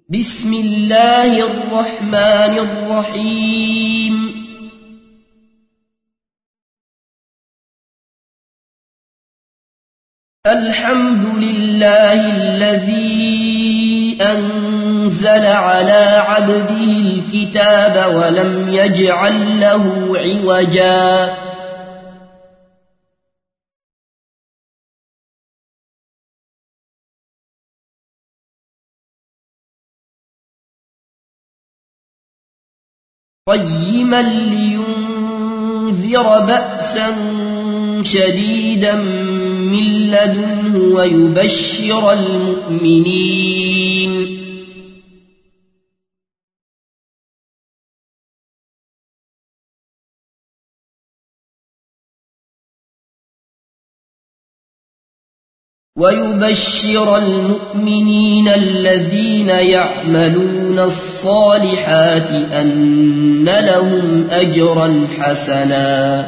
بسم الله الرحمن الرحيم الحمد لله الذي أنزل على عبده الكتاب ولم يجعل له عوجا قيما لينذر بأسا شديدا من لدنه ويبشر المؤمنين الذين يعملون الصالحات أن لهم أجرا حسنا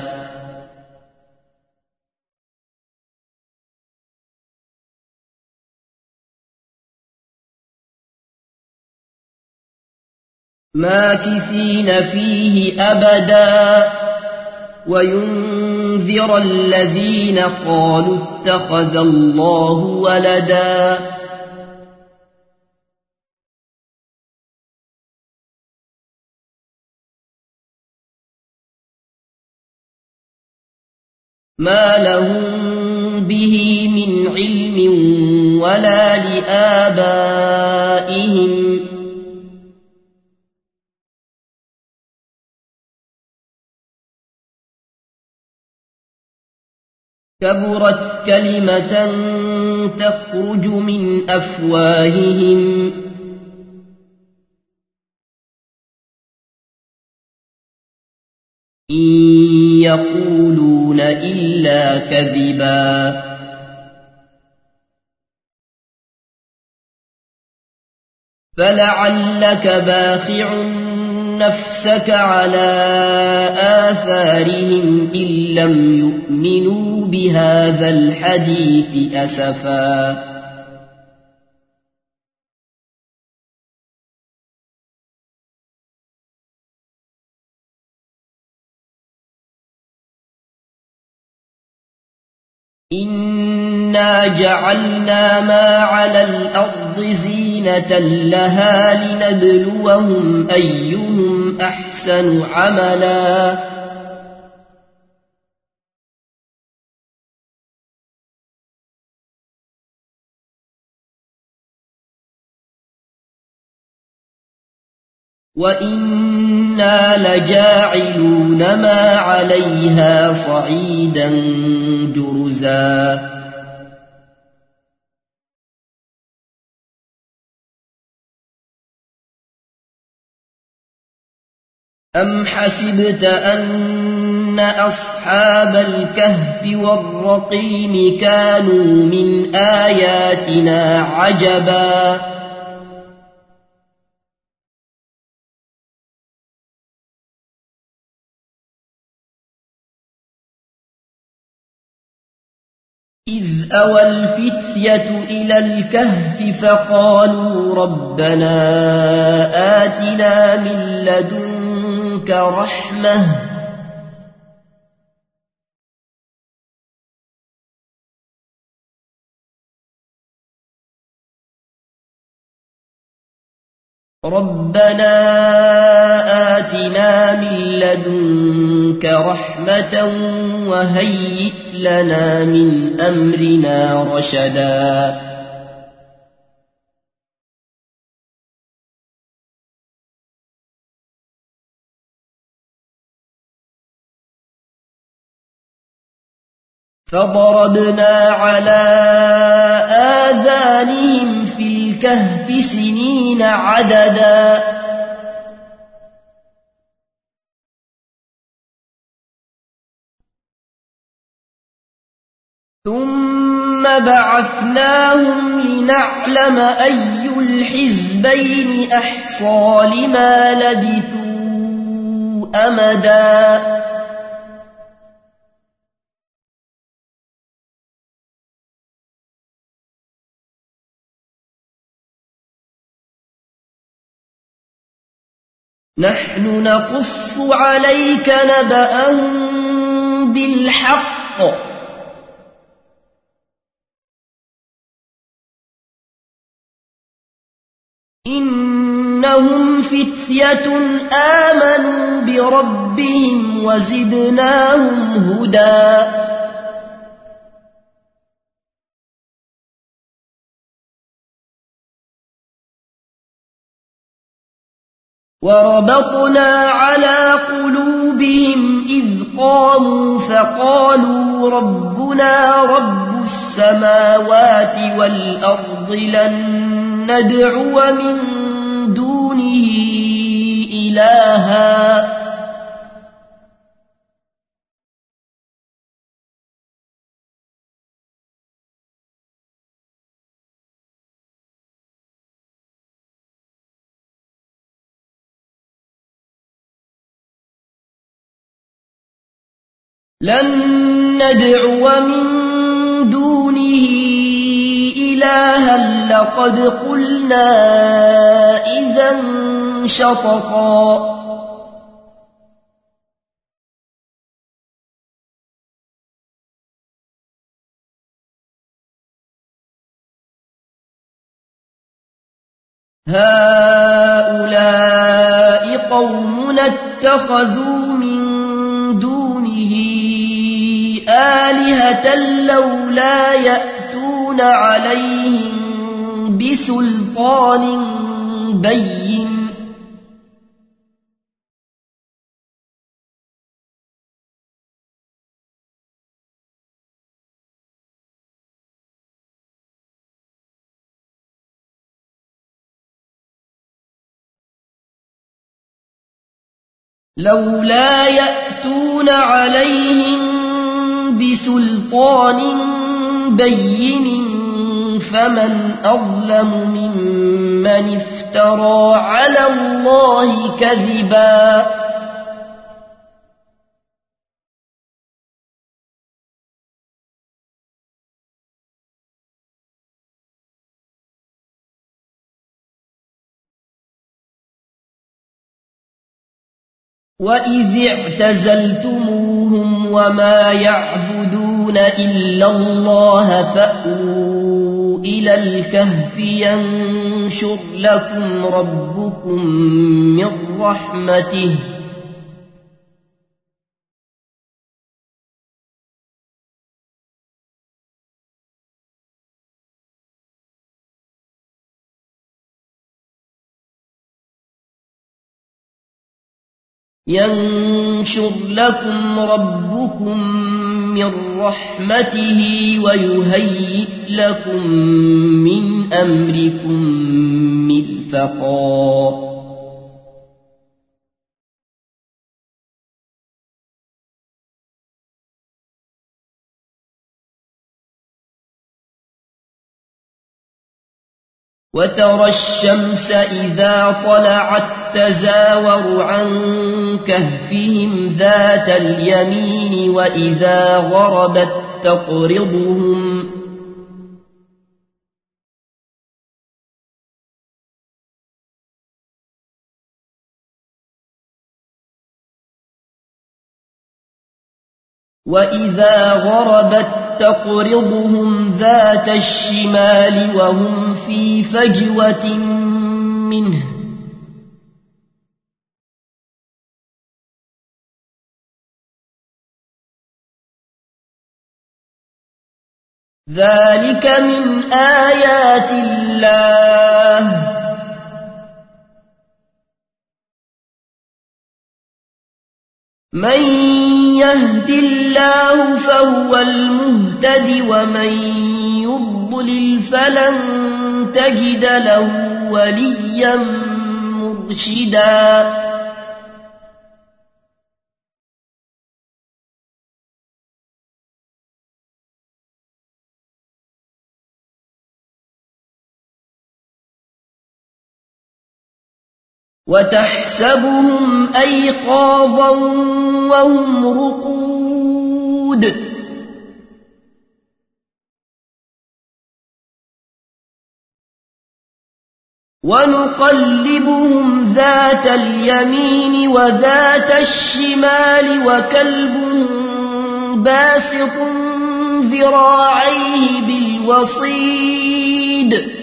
ماكثين فيه أبدا وينذر الذين قالوا اتخذ الله ولدا ما لهم به من علم ولا لآبائهم كبرت كلمة تخرج من أفواههم إن يقولون إلا كذبا فلعلك باخع نفسك على آثارهم إن لم يؤمنوا بهذا الحديث أسفا إنا جعلنا ما على الأرض زينة لها لنبلوهم أيهم أحسن عملا وإنا لجاعلون ما عليها صعيدا جرزا أم حسبت أن أصحاب الكهف والرقيم كانوا من آياتنا عجبا إذ أوى الفتية إلى الكهف فقالوا ربنا آتنا من لدنك رحمة وهيئ لنا من أمرنا رشدا فضربنا على آذانهم في الكهف سنين عددا ثم بعثناهم لنعلم أي الحزبين أحصى لما لبثوا أمدا نحن نقص عليك نبأهم بالحق إنهم فتية آمنوا بربهم وزدناهم هدى وربطنا على قلوبهم إذ قاموا فقالوا ربنا رب السماوات والأرض لن ندعو من دونه إلها لن ندعو من دونه إلها لقد قلنا إذا شططا هؤلاء قومنا اتخذوا من دونه آلهة لولا يأتون عليهم بسلطان بين لولا يأتون عليهم بسلطان بين فمن أظلم ممن افترى على الله كذبا وإذ اعتزلتموهم وما يعبدون إلا الله فأووا إلى الكهف ينشر لكم ربكم من رحمته ويهيئ لكم من أمركم مرفقا وترى الشمس إذا طلعت تزاور عن كهفهم ذات اليمين وإذا غربت تقرضهم ذات الشمال وهم في فجوة منه ذلك من آيات الله من يهد الله فهو المهتد ومن يضلل فلن تجد له وليا مرشدا وتحسبهم أيقاظا وهم رقود ونقلبهم ذات اليمين وذات الشمال وكلبهم باسط ذراعيه بالوصيد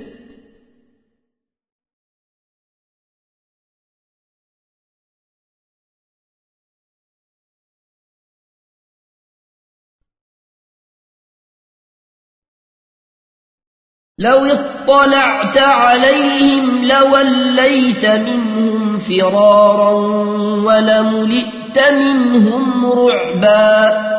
لو اطلعت عليهم لوليت منهم فرارا ولملئت منهم رعبا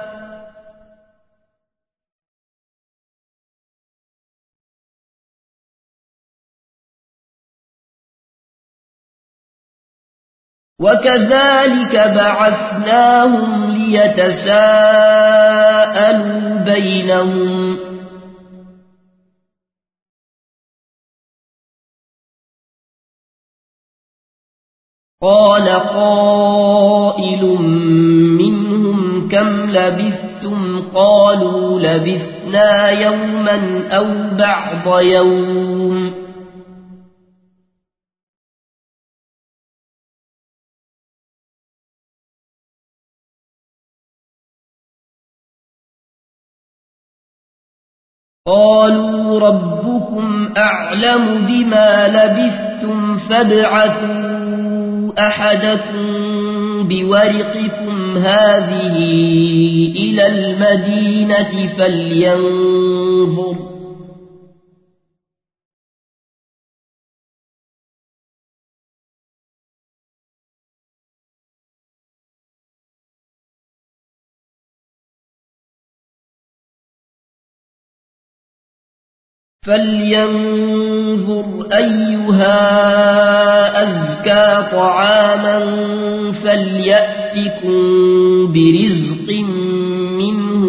وكذلك بعثناهم ليتساءلوا بينهم قال قائل منهم كم لبثتم قالوا لبثنا يوما أو بعض يوم قالوا ربكم أعلم بما لبثتم فابعثوا أحدكم بورقكم هذه إلى المدينة فلينظر أيها أزكى طعاما فليأتكم برزق منه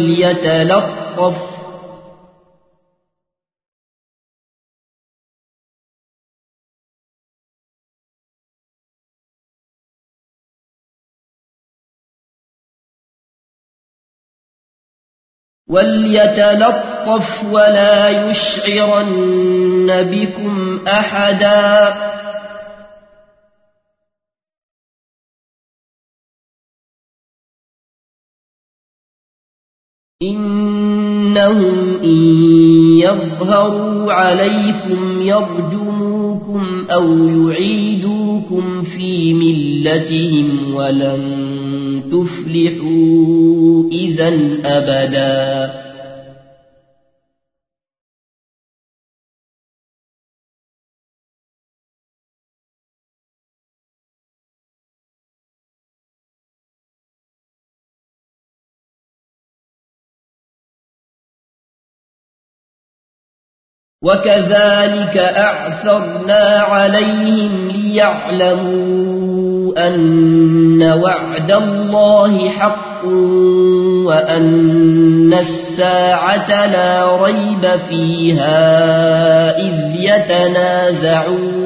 وليتلطف ولا يشعرن بكم أحدا إنهم إن يظهروا عليكم يرجموكم أو يعيدوكم في ملتهم ولن تفلحوا إذن أبدا وكذلك أعثرنا عليهم ليعلموا أن وعد الله حق وأن الساعة لا ريب فيها إذ يتنازعون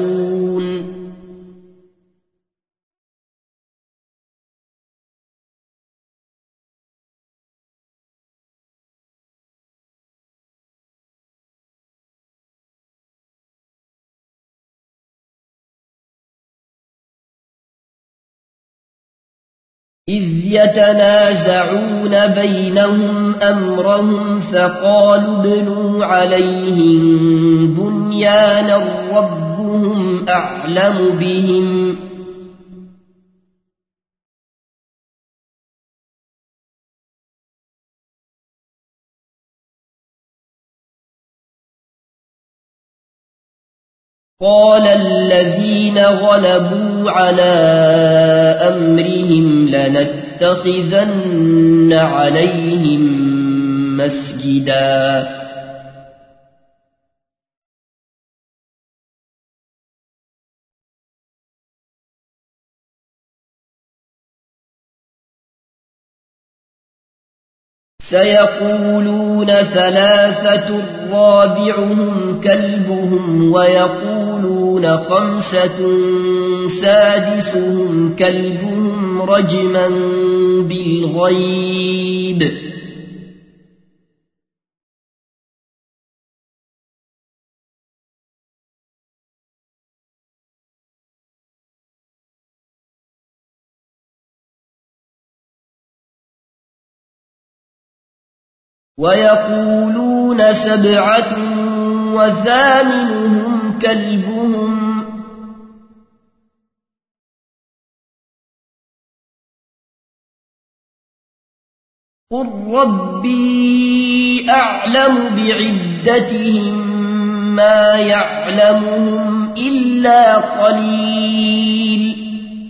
بينهم أمرهم فقالوا ابنوا عليهم بنيانا ربهم أعلم بهم قال الذين غلبوا على أمرهم لنتخذن عليهم مسجدا سيقولون ثلاثة رابعهم كلبهم ويقولون خمسة سادسهم كلبهم رجما بالغيب ويقولون سبعة وثامنهم كلبهم قل ربي أعلم بعدتهم ما يعلمهم إلا قليل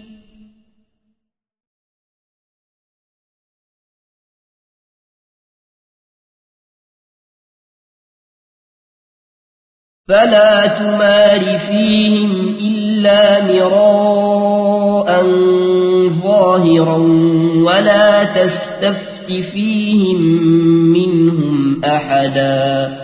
فلا تمار فيهم إلا مراء ظاهرا ولا تستفت فيهم منهم أحدا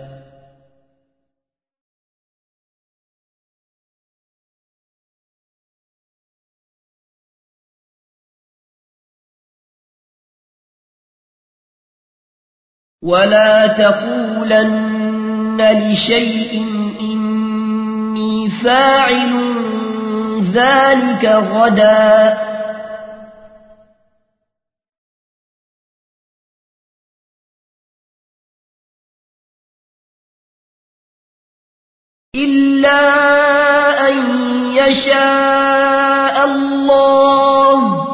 ولا تقولن لشيء إني فاعل ذلك غدا إلا أن يشاء الله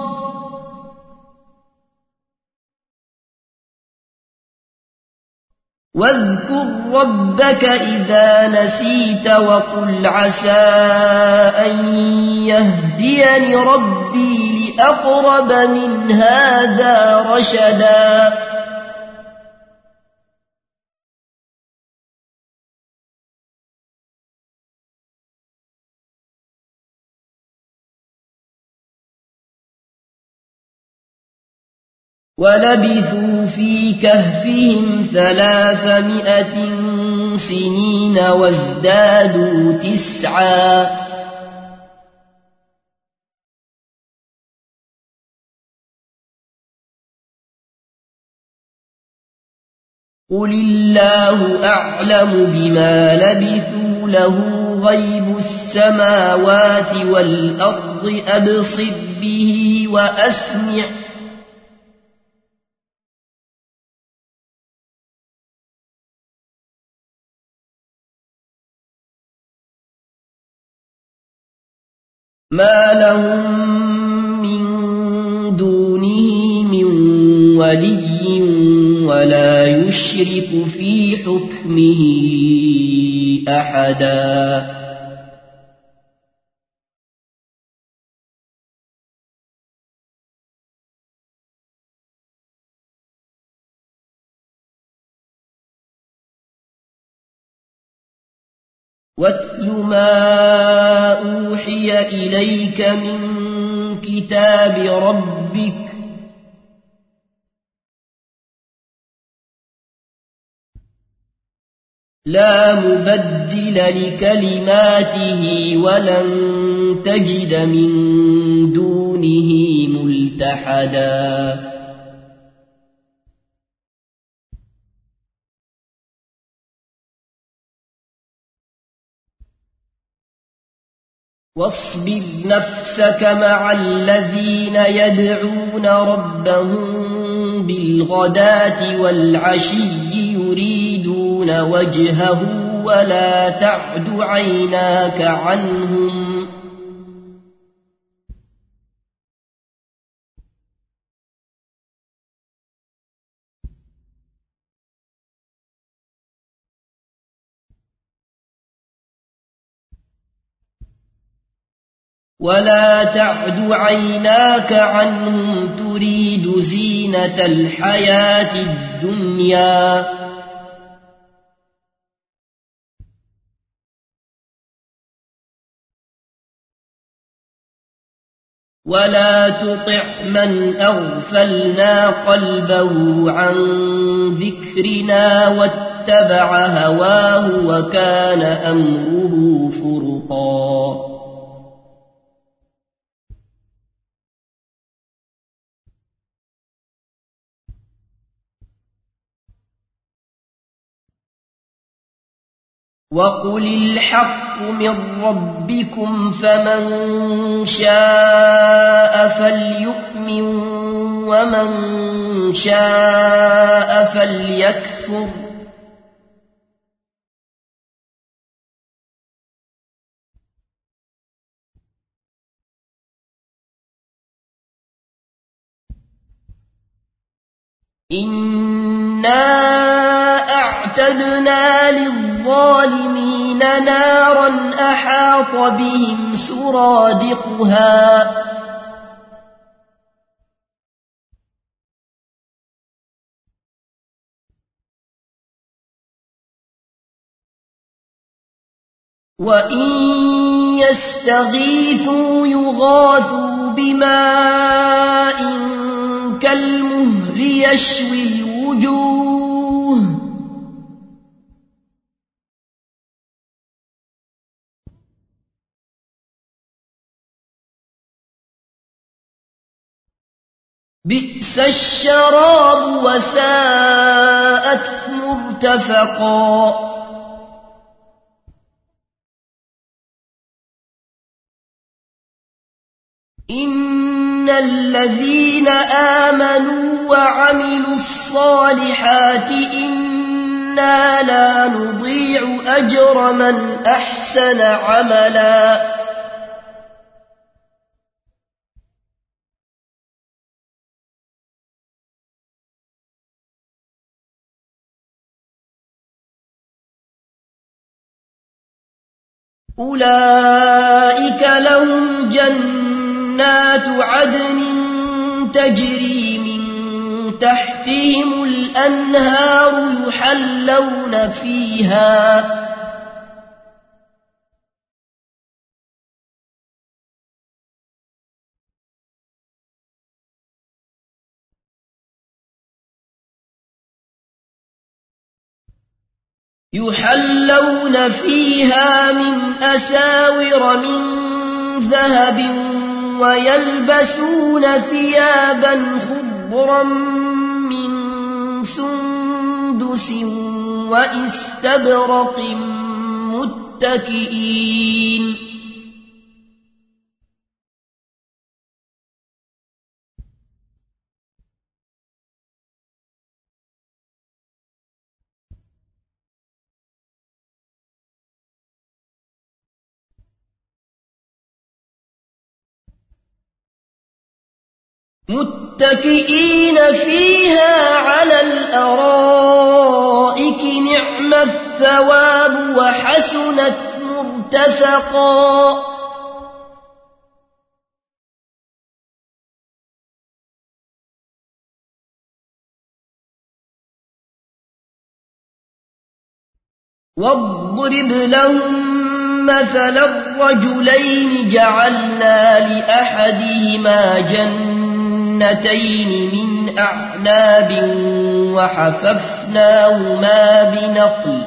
واذكر ربك إذا نسيت وقل عسى أن يهديني ربي لأقرب من هذا رشدا ولبثوا في كهفهم 300 سنين وازدادوا 9 قل الله أعلم بما لبثوا له غيب السماوات والأرض أبصر به وأسمع ما لهم من دونه من ولي ولا يشرك في حكمه أحدا واتل ما أوحي إليك من كتاب ربك لا مبدل لكلماته ولن تجد من دونه ملتحدا واصبر نفسك مع الذين يدعون ربهم بالغداة والعشي يريدون وجهه ولا تعد عيناك عنهم تريد زينة الحياة الدنيا ولا تطع من أغفلنا قلبه عن ذكرنا واتبع هواه وكان أمره فرطا وقل الحق من ربكم فمن شاء فليؤمن ومن شاء فليكفر إنا أعتدنا للظالمين نارا أحاط بهم سرادقها وإن يستغيثوا يغاثوا بماء كالمهل يشوي الوجوه بئس الشراب وساءت مرتفقا إن الذين آمنوا وعملوا الصالحات إنا لا نضيع أجر من أحسن عملا أولئك لهم جنات عدن تجري من تحتهم الأنهار يحلون فيها من أساور من ذهب ويلبسون ثيابا خضرا من سندس وإستبرق متكئين فيها على الأرائك نعم الثواب وحسنت مرتفقا واضرب لهم مثلا الرجلين جعلنا لأحدهما جنتين من أعناب وحففناهما بنخل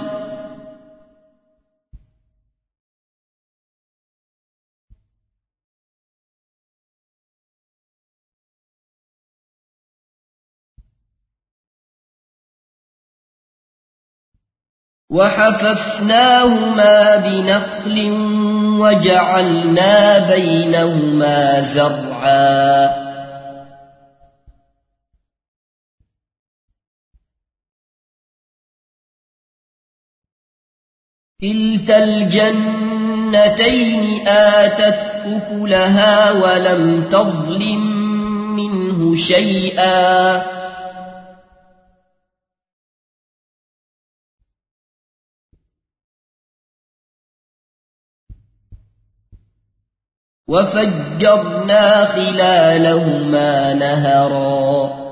وجعلنا بينهما زرعا كلتا الجنتين آتت أكلها ولم تظلم منه شيئا وفجرنا خلالهما نهرا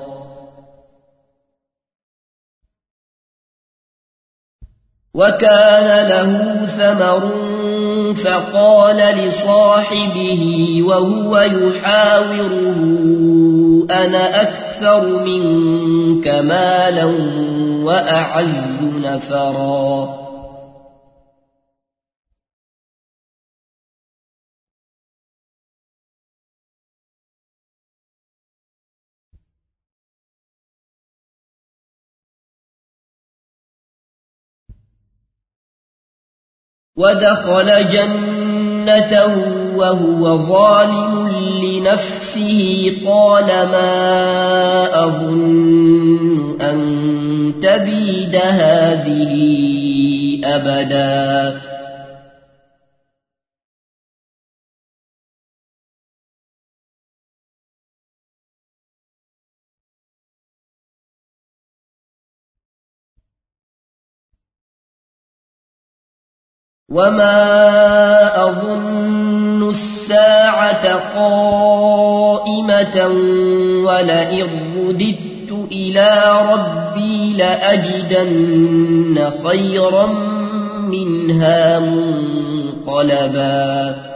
وكان له ثمر فقال لصاحبه وهو يحاوره أنا أكثر منك مالا وأعز نفرا ودخل جنته وهو ظالم بنفسه قال ما أظن أن تبيد هذه أبدا وما أظن الساعة قائمة ولئن رددت إلى ربي لأجدن خيرا منها منقلبا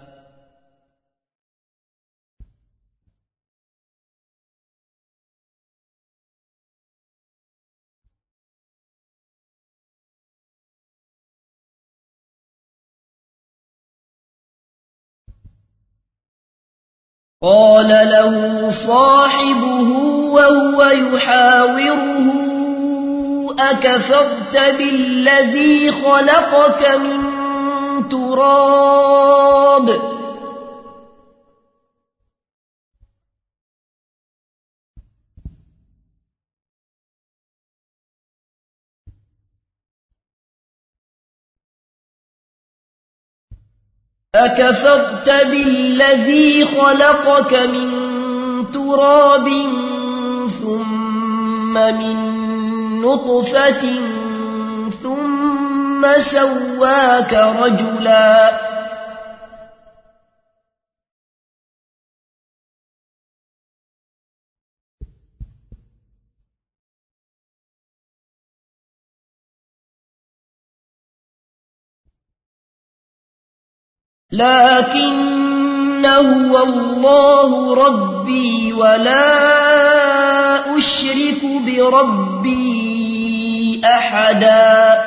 قال له صاحبه وهو يحاوره أكفرت بالذي خلقك من تراب أكفرت بالذي خلقك من تراب ثم من نطفة ثم سواك رجلا لكن هو الله ربي ولا أشرك بربي أحدا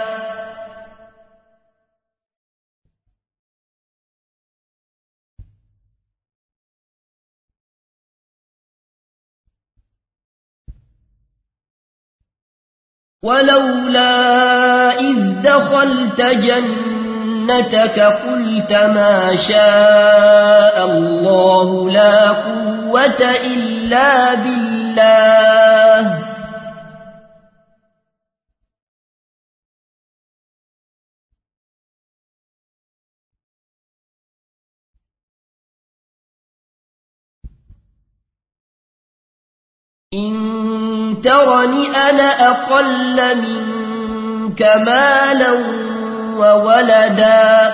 ولولا إذ دخلت جنتك قلت ما شاء الله لا قوة إلا بالله إن ترني أنا أقل منك مالا وولدا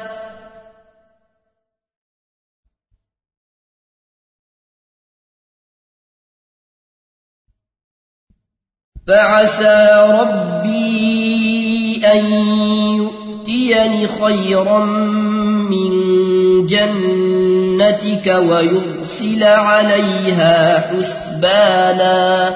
فعسى ربي أن يؤتيني خيرا من جنتك ويرسل عليها حسبانا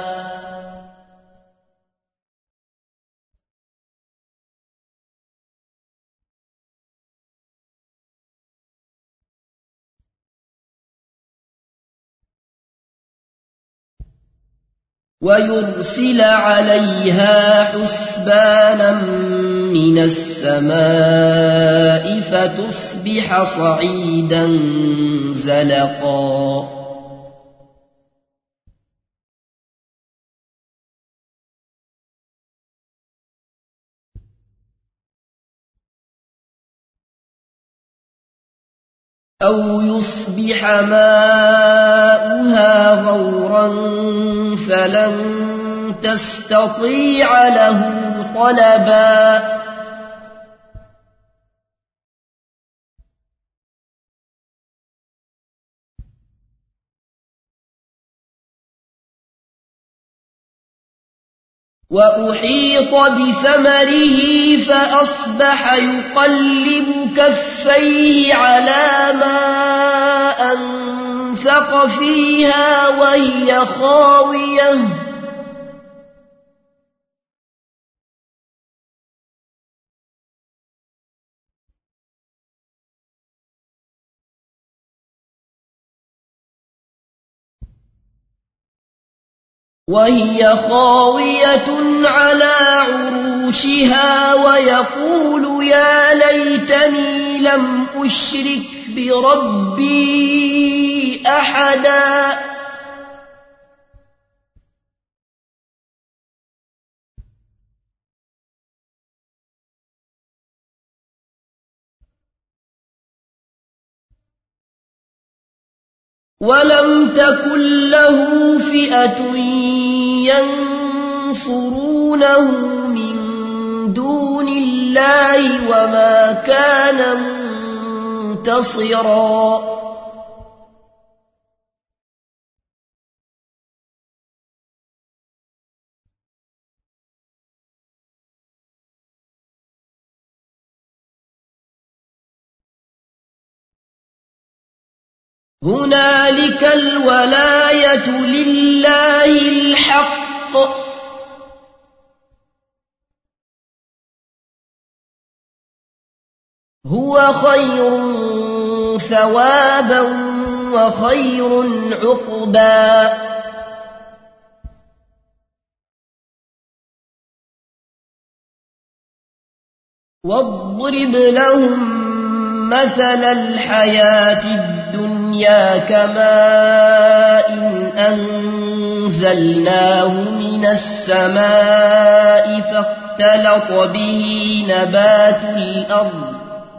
من السماء فتصبح صعيدا زلقا أو يصبح ماؤها غورا فلن تستطيع له طلبا وأحيط بثمره فأصبح يقلب كفيه على ما أنفق فيها وهي خاوية على عروشها ويقول يا ليتني لم أشرك بربي أحدا ولم تكن له فئة ينصرونه من دون الله وما كان منتصرا هنالك الولاية لله الحق هو خير ثوابا وخير عقبا واضرب لهم مثل الحياة الدنيا كماء أنزلناه من السماء فاختلط به نبات الأرض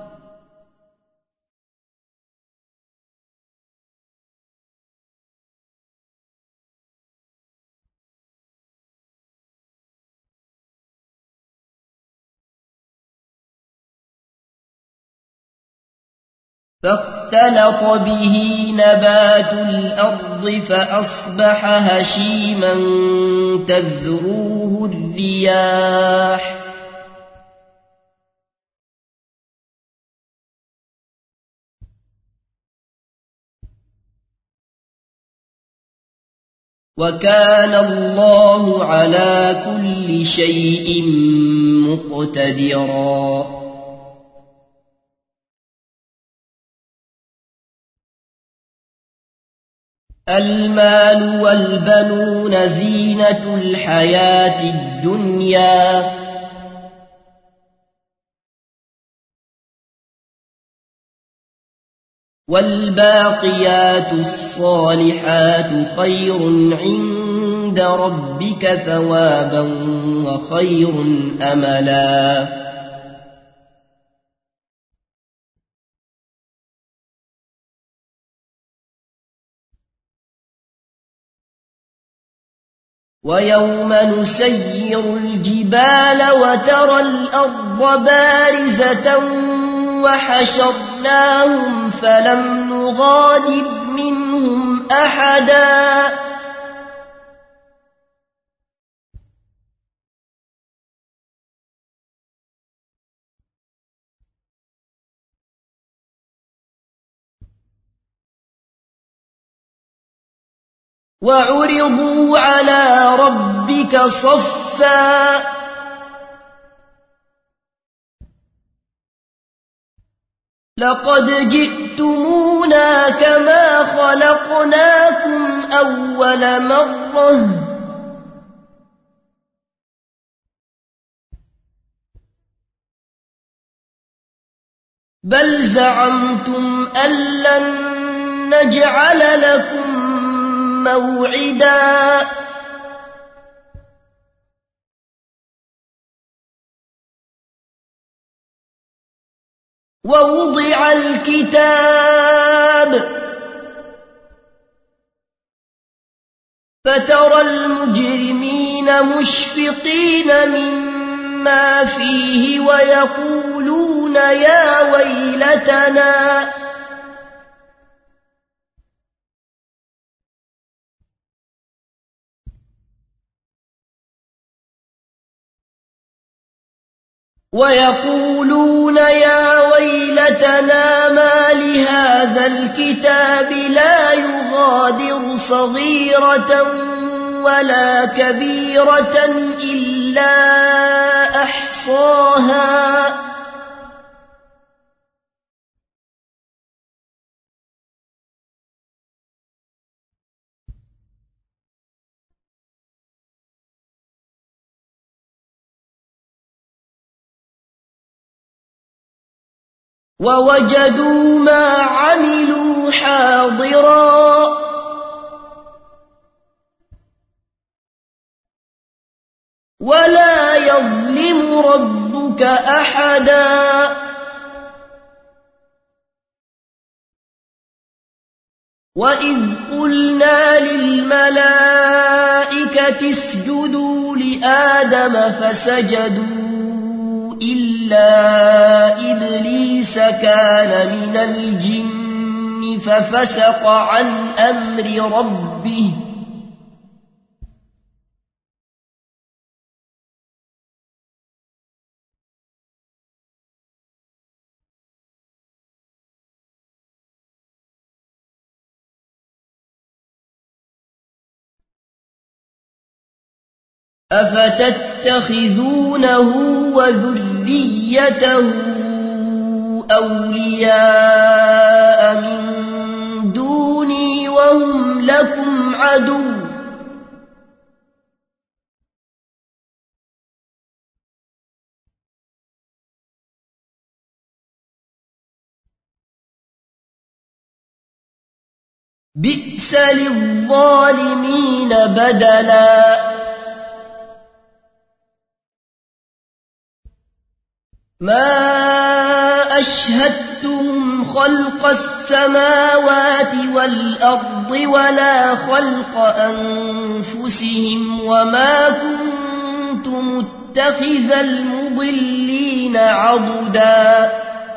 فأصبح هشيما تذروه الرياح وكان الله على كل شيء مقتدرا المال والبنون زينة الحياة الدنيا والباقيات الصالحات خير عند ربك ثوابا وخير أملا ويوم نسير الجبال وترى الأرض بارزة وحشرناهم فلم نغادر منهم أحدا وعرضوا على ربك صفا لقد جئتمونا كما خلقناكم أول مرة بل زعمتم أن لن نجعل لكم موعدا ووضع الكتاب فترى المجرمين مشفقين مما فيه ويقولون يا ويلتنا ما لهذا الكتاب لا يغادر صغيرة ولا كبيرة إلا أحصاها ووجدوا ما عملوا حاضرا ولا يظلم ربك أحدا وإذ قلنا للملائكة اسجدوا لآدم فسجدوا إلا إبليس كان من الجن ففسق عن أمر ربه أفتتخذونه وذريته أولياء من دوني وهم لكم عدو بئس للظالمين بدلا ما أشهدتهم خلق السماوات والأرض ولا خلق أنفسهم وما كنت متخذ المضلين عضدا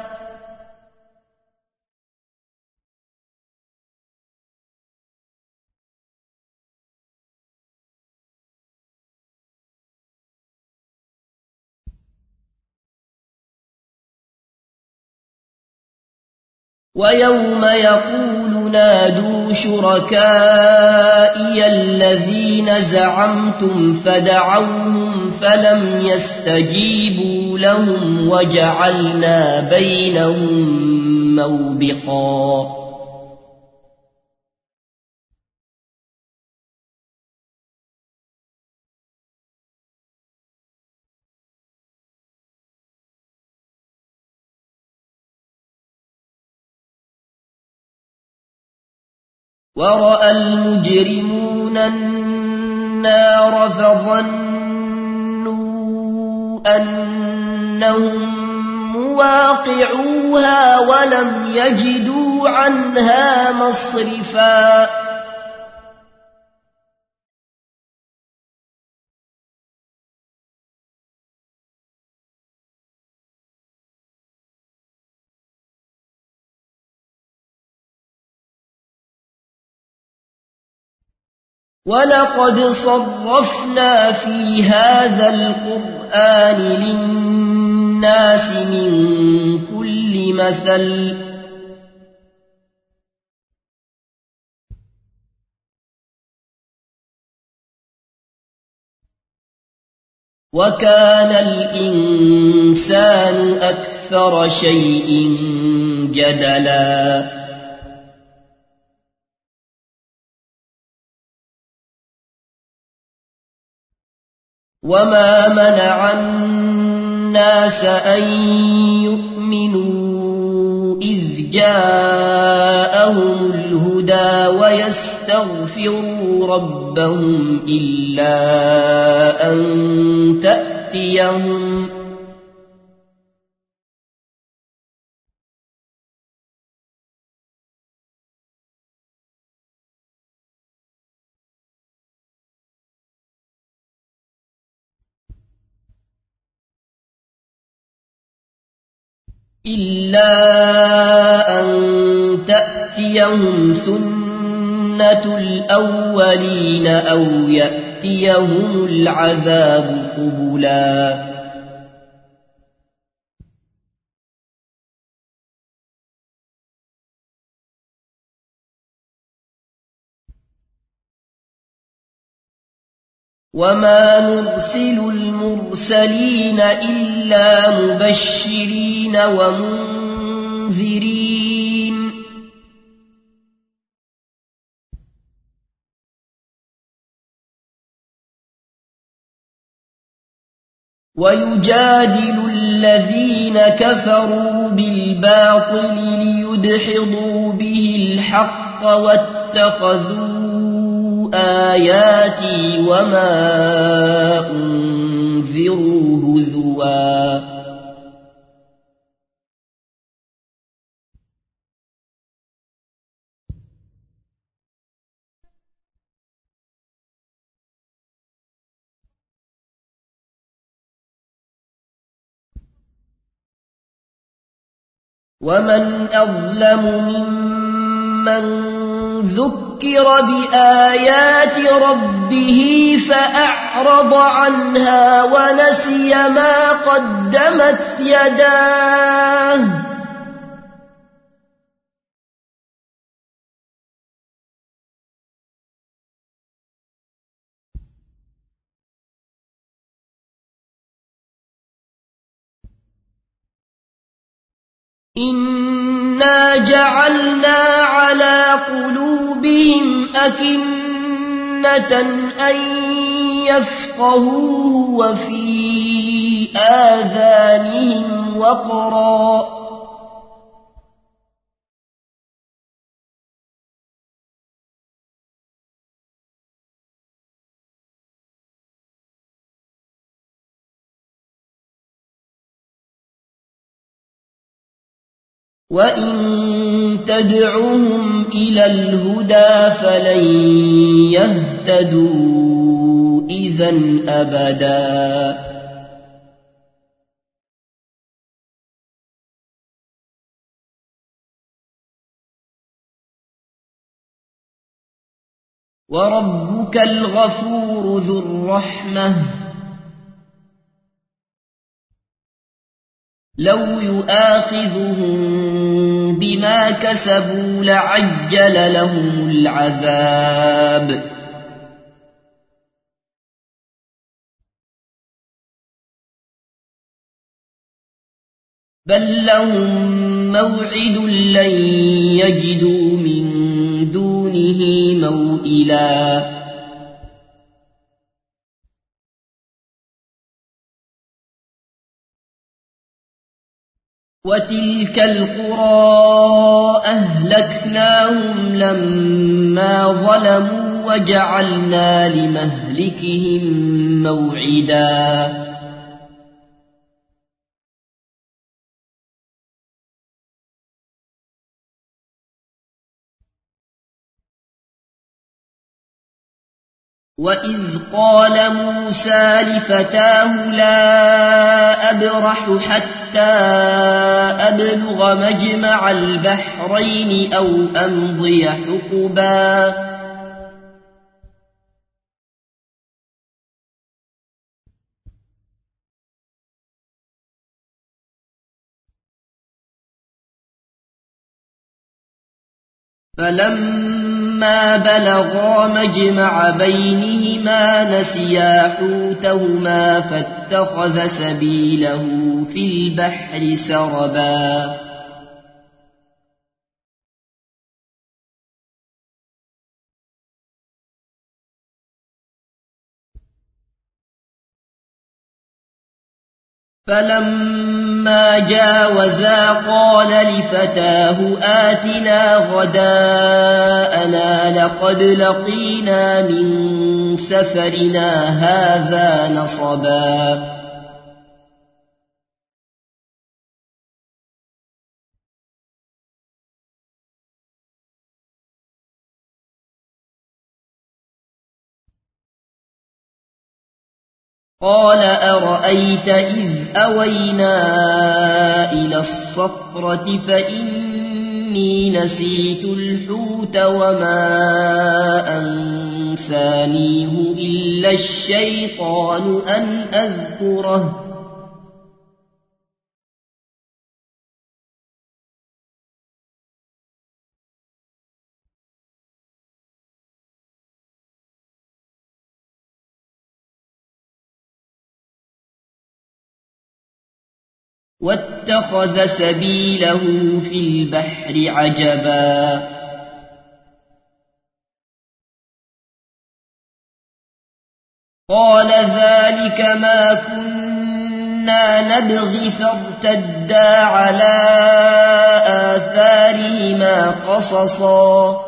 ويوم يقول نادوا شركائي الذين زعمتم فدعوهم فلم يستجيبوا لهم وجعلنا بينهم موبقا ورأى المجرمون النار فظنوا أنهم مواقعوها ولم يجدوا عنها مصرفا ولقد صرفنا في هذا القرآن للناس من كل مثل وكان الإنسان أكثر شيء جدلا وما منع الناس أن يؤمنوا إذ جاءهم الهدى ويستغفروا ربهم إلا أن تأتيهم سنة الأولين أو يأتيهم العذاب قبلا وما نرسل المرسلين إلا مبشرين ومنذرين ويجادل الذين كفروا بالباطل ليدحضوا به الحق واتخذوا آياتي وما أنزل لينذروا هزوا ومن أظلم ممن ذكر بآيات ربه فأعرض عنها ونسي ما قدمت يداه إنا جعلنا على قلوبهم أكنة أن يفقهوه وفي آذانهم وقرا وإن تدعهم إلى الهدى فلن يهتدوا إذن أبدا وربك الغفور ذو الرحمة لو يؤاخذهم بما كسبوا لعجل لهم العذاب بل لهم موعد لن يجدوا من دونه موئلا وتلك القرى أهلكناهم لما ظلموا وجعلنا لمهلكهم موعدا وإذ قال موسى لفتاه لا أبرح حتى أبلغ مجمع البحرين أو أمضي حقبا فلما بلغا مجمع بينهما نسيا حوتهما فاتخذ سبيله في البحر سربا فلما جاوزا قال لفتاه آتنا غداءنا لقد لقينا من سفرنا هذا نصبا قال أرأيت إذ أوينا إلى الصخرة فإني نسيت الحوت وما أنسانيه إلا الشيطان أن أذكره واتخذ سبيله في البحر عجبا قال ذلك ما كنا نبغي فارتدا على آثارهما قصصا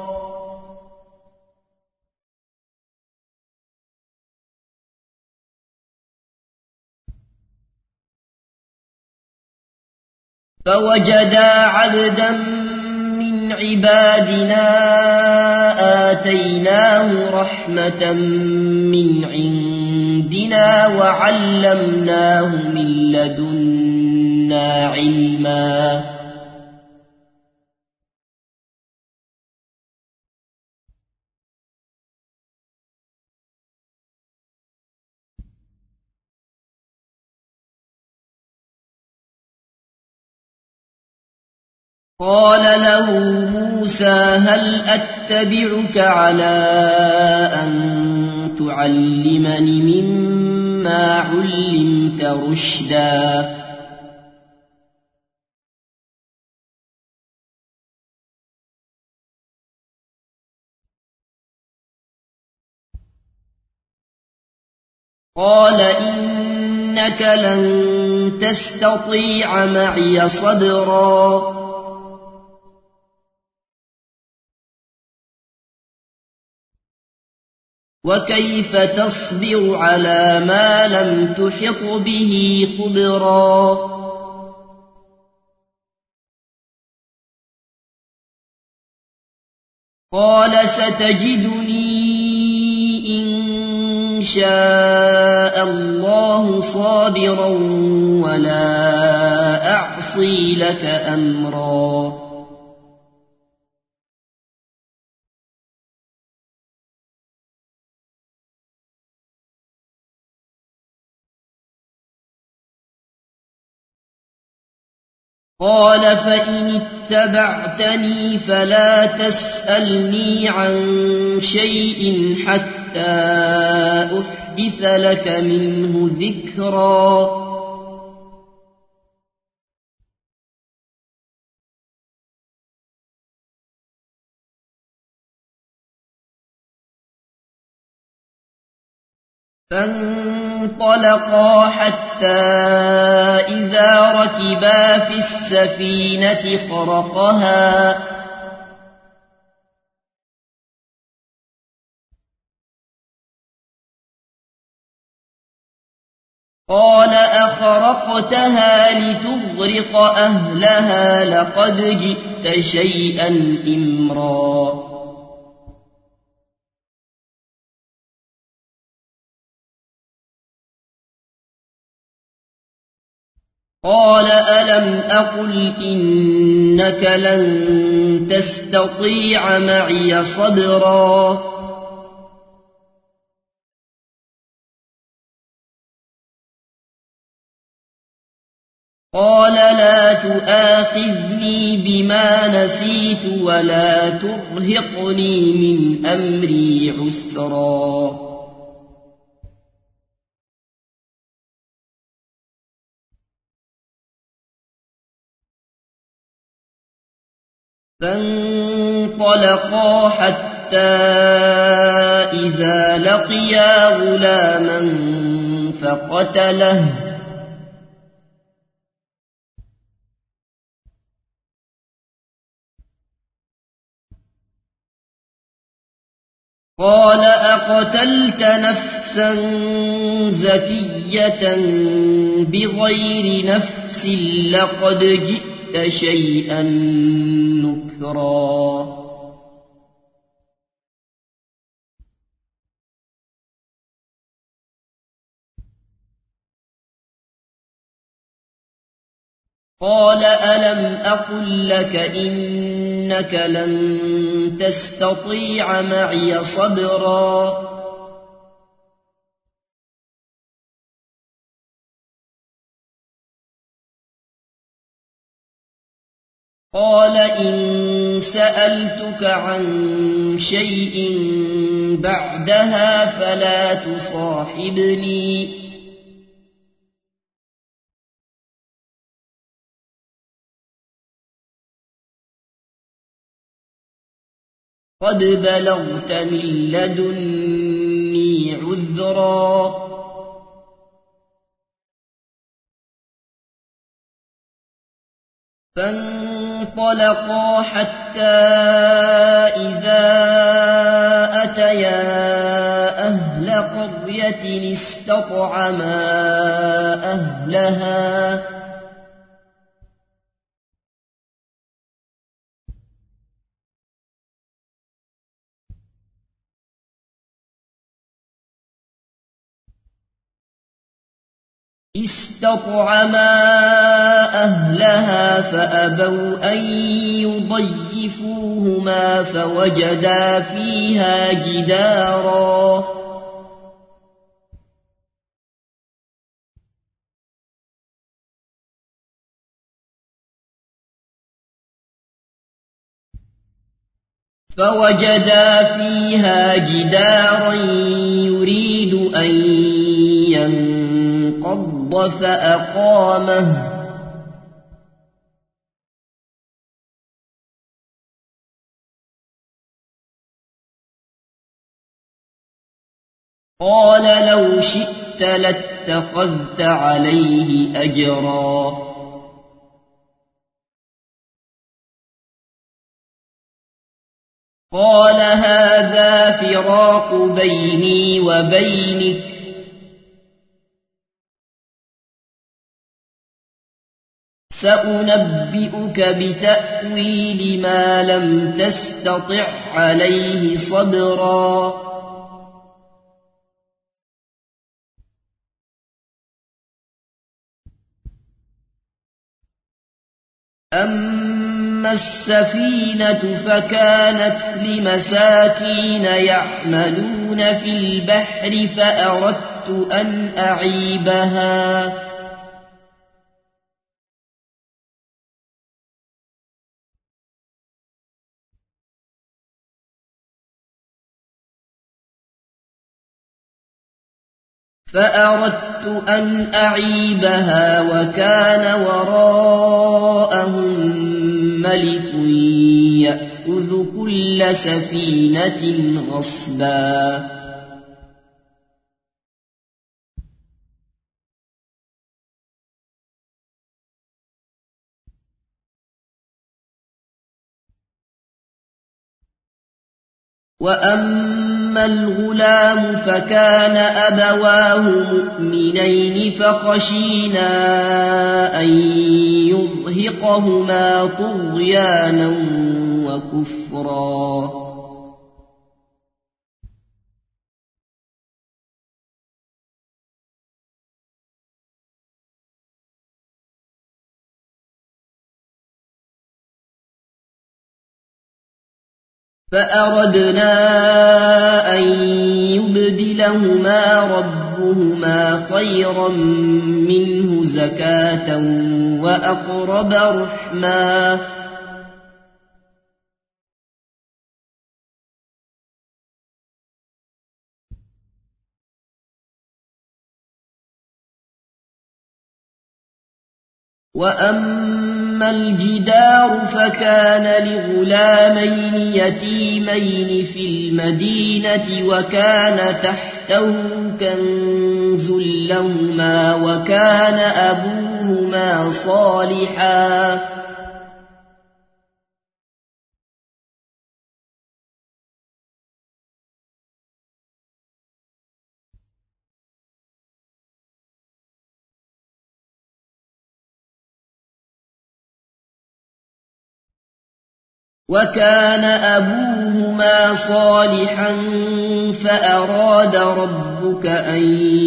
فوجدا عبدا من عبادنا آتيناه رحمة من عندنا وعلمناه من لدنا علما قال له موسى هل أتبعك على أن تعلمني مما علمت رشدا قال إنك لن تستطيع معي صبرا وكيف تصبر على ما لم تحط به خبرا قال ستجدني إن شاء الله صابرا ولا أعصي لك أمرا قال فإن اتبعتني فلا تسألني عن شيء حتى أحدث لك منه ذكرا فانطلقا حتى إذا ركبا في السفينة خرقها قال أخرقتها لتغرق أهلها لقد جئت شيئا إمرا قال ألم أقل إنك لن تستطيع معي صبرا قال لا تؤاخذني بما نسيت ولا ترهقني من أمري عسرا فانطلقا حتى إذا لقيا غلاما فقتله قال أقتلت نفسا زكية بغير نفس لقد جئت شيئا نكرا قال ألم أقل لك إنك لن تستطيع معي صبرا قال إن سألتك عن شيء بعدها فلا تصاحبني قد بلغت من لدني عذرا فانطلقا حتى إذا أتيا أهل قرية استطعما أهلها استطعما أهلها فأبوا أن يضيفوهما فوجدا فيها جدارا يريد أن ينقض فأقامه قال لو شئت لاتخذت عليه أجرا قال هذا فراق بيني وبينك سأنبئك بتأويل ما لم تستطع عليه صبرا أما السفينة فكانت لمساكين يعملون في البحر فأردت أن أعيبها وكان وراءهم ملك يأخذ كل سفينة غصبا وأما الغلام فكان أبواه مؤمنين فخشينا أن يرهقهما طغيانا وكفرا فأردنا أن يبدلهما ربهما خيرا منه زكاة وأقرب رحما وأما الجدار فكان لغلامين يتيمين في المدينة وكان تحته كنز لهما وكان أبوهما صالحا فأراد ربك أن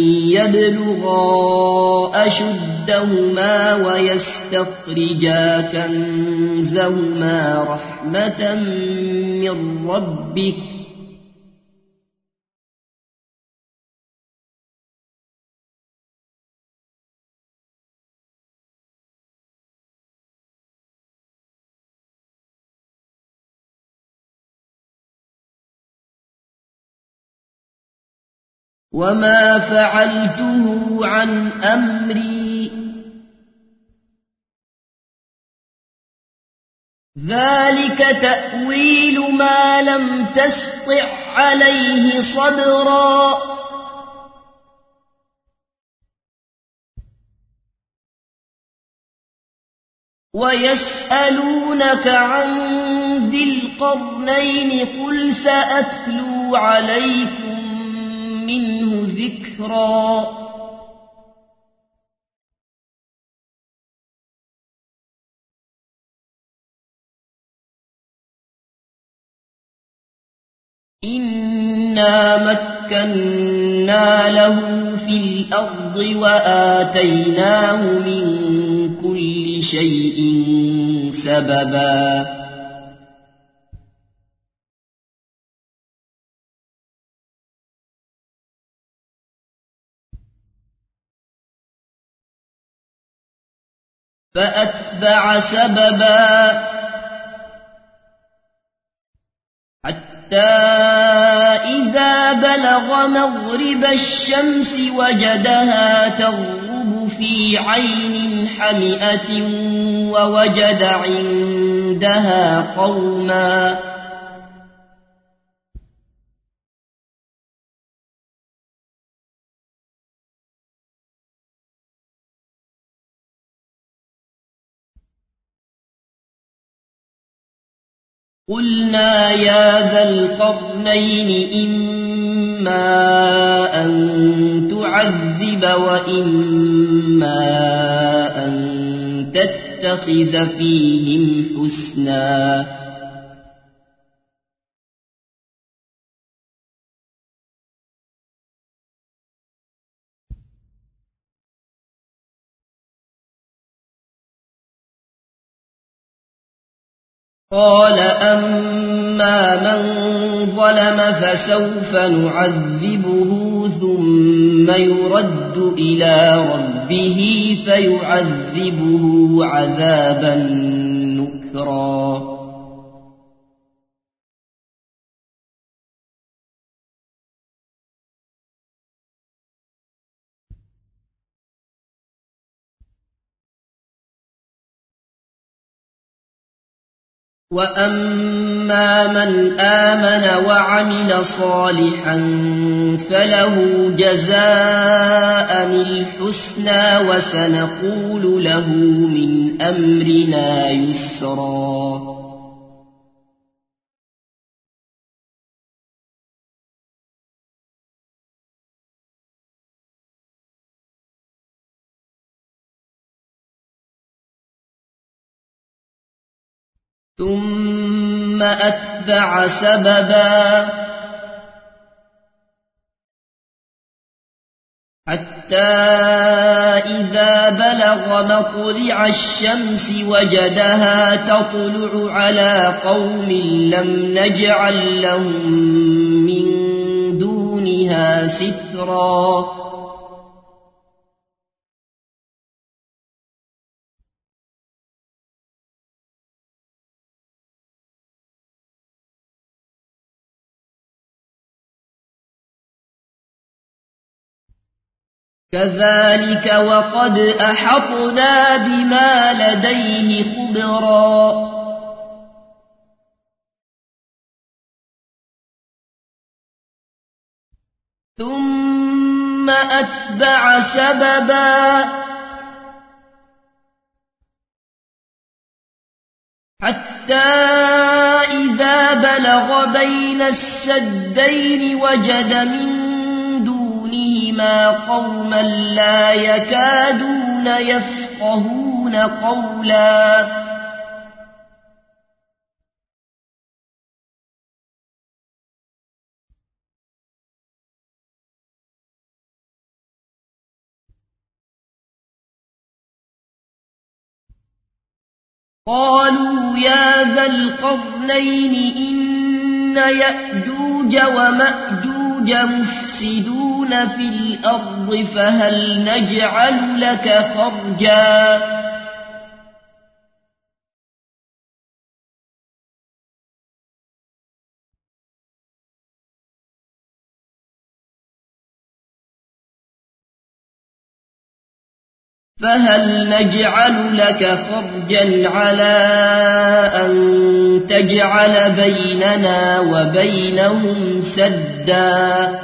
يبلغا أشدهما ويستخرجا كنزهما رحمة من ربك وما فعلته عن أمري ذلك تأويل ما لم تسطع عليه صبرا ويسألونك عن ذي القرنين قل سأتلو عليكم منه ذكرا إنا مكنا له في الأرض وآتيناه من كل شيء سببا فأتبع سببا حتى إذا بلغ مغرب الشمس وجدها تغرب في عين حمئة ووجد عندها قوما قلنا يا ذا القرنين إما أن تعذب وإما أن تتخذ فيهم حسنا قال أما من ظلم فسوف نعذبه ثم يرد إلى ربه فيعذبه عذابا نكرا وأما من آمن وعمل صالحا فله جزاء الحسنى وسنقول له من أمرنا يسرا ثم أتبع سببا حتى إذا بلغ مطلع الشمس وجدها تطلع على قوم لم نجعل لهم من دونها سترا كذلك وقد أحطنا بما لديه خبرا ثم أتبع سببا حتى إذا بلغ بين السدين وجد من دونهما قوما لا يكادون يفقهون قولا قالوا يا ذا القرنين إن يأجوج ومأجوج مفسدون في الأرض فهل نجعل لك خرجا على أن تجعل بيننا وبينهم سدا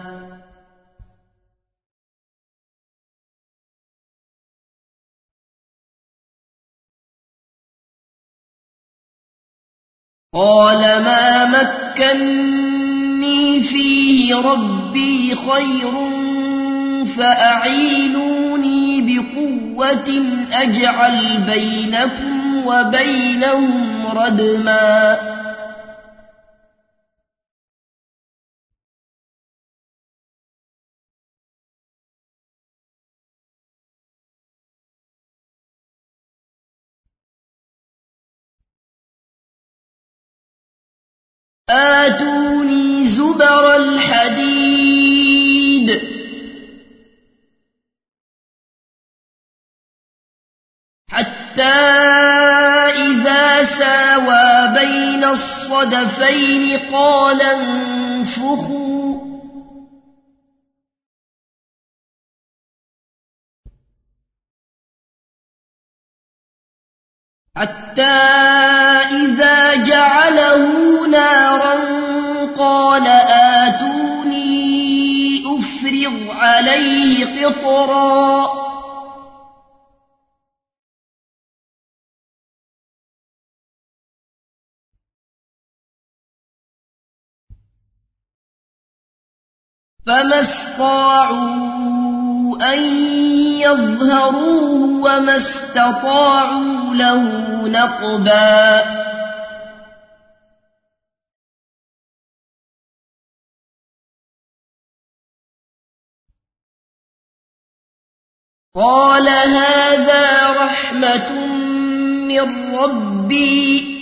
قال ما مكني فيه ربي خير فأعينوني بقوة أجعل بينكم وبينهم ردما آتوني زبر الحديد حتى إذا ساوى بين الصدفين قال انفخوا حتى إذا جعله نارا قال آتوني أفرغ عليه قطرا فما استطاعوا أن يظهروه وما استطاعوا له نقبا قال هذا رحمة من ربي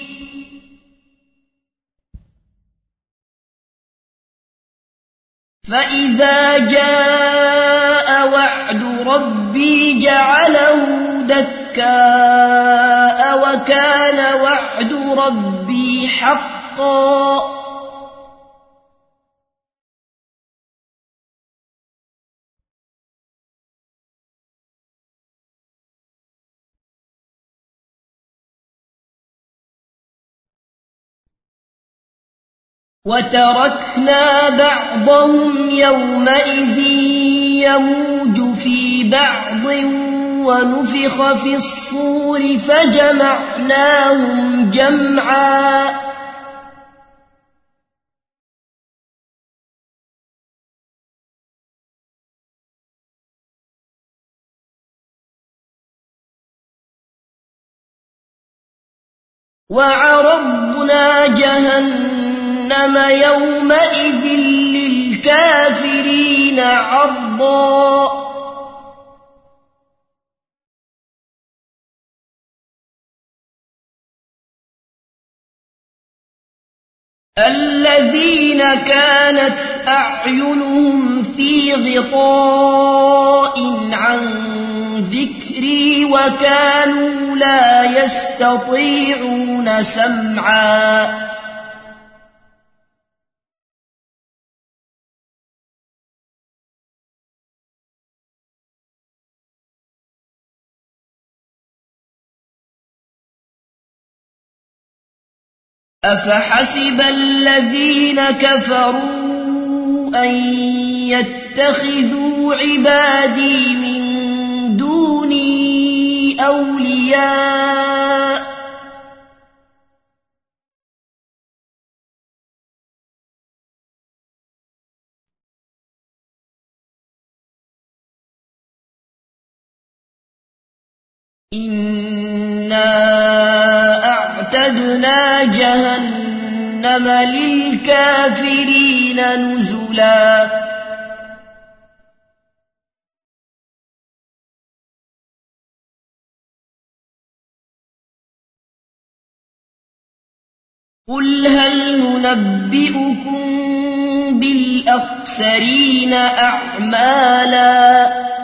فإذا جاء وعد ربي جعله دكاء وكان وعد ربي حقا وتركنا بعضهم يومئذ يموج في بعض ونفخ في الصور فجمعناهم جمعا وعرضنا جهنم يومئذ للكافرين عرضا الذين كانت أعينهم في غطاء عن ذكري وكانوا لا يستطيعون سمعا أفحسب الذين كفروا أن يتخذوا عبادي من دوني أولياء إنا أعتدنا جهنم للكافرين نزلا قل هل ننبئكم بالأخسرين أعمالا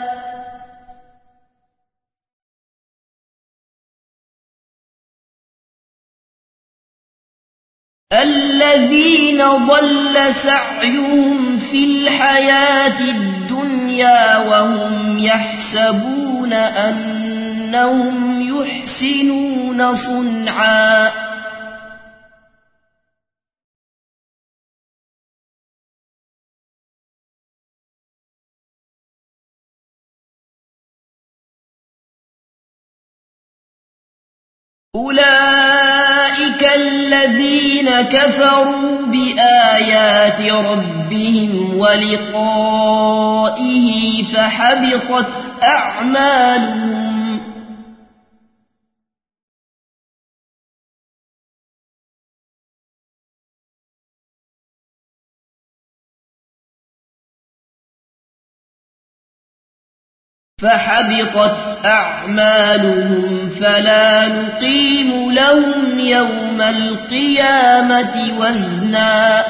الذين ضل سعيهم في الحياة الدنيا وهم يحسبون أنهم يحسنون صنعا أولئك الذين كفروا بآيات ربهم ولقائه فحبطت أعمالهم فلا نقيم لهم يوم القيامة وزنا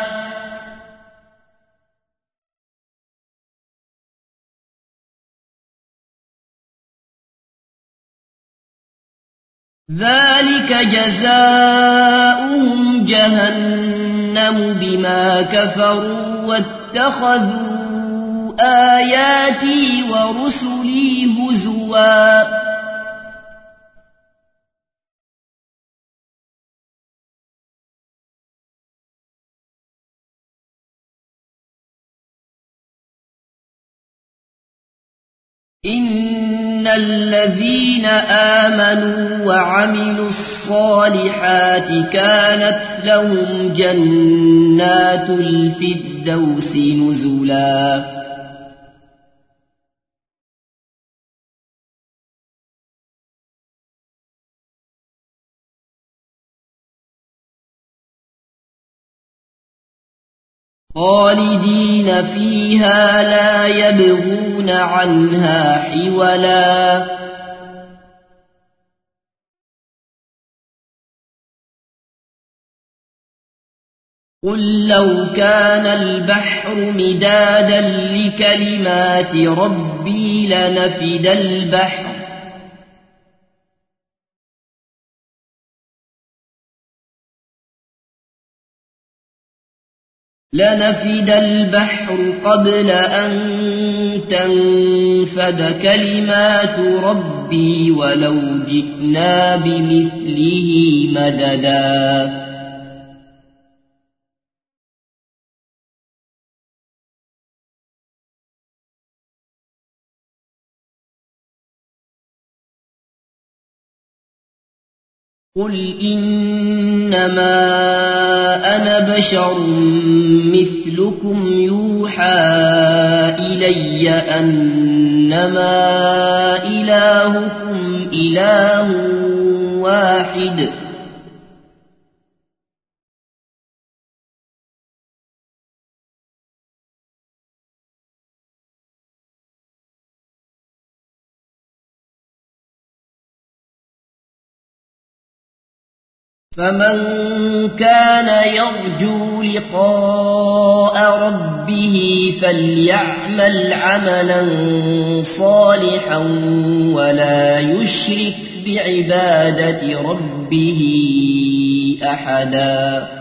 ذلك جزاؤهم جهنم بما كفروا واتخذوا آياتي ورسلي هزوا إن الذين آمنوا وعملوا الصالحات كانت لهم جنات الفردوس نزلا خالدين فيها لا يبغون عنها حولا قل لو كان البحر مدادا لكلمات ربي لنفد البحر قبل أن تنفد كلمات ربي ولو جئنا بمثله مددا قل إنما أنا بشر مثلكم يوحى إلي أنما إلهكم إله واحد فمن كان يرجو لقاء ربه فليعمل عملا صالحا ولا يشرك بعبادة ربه أحدا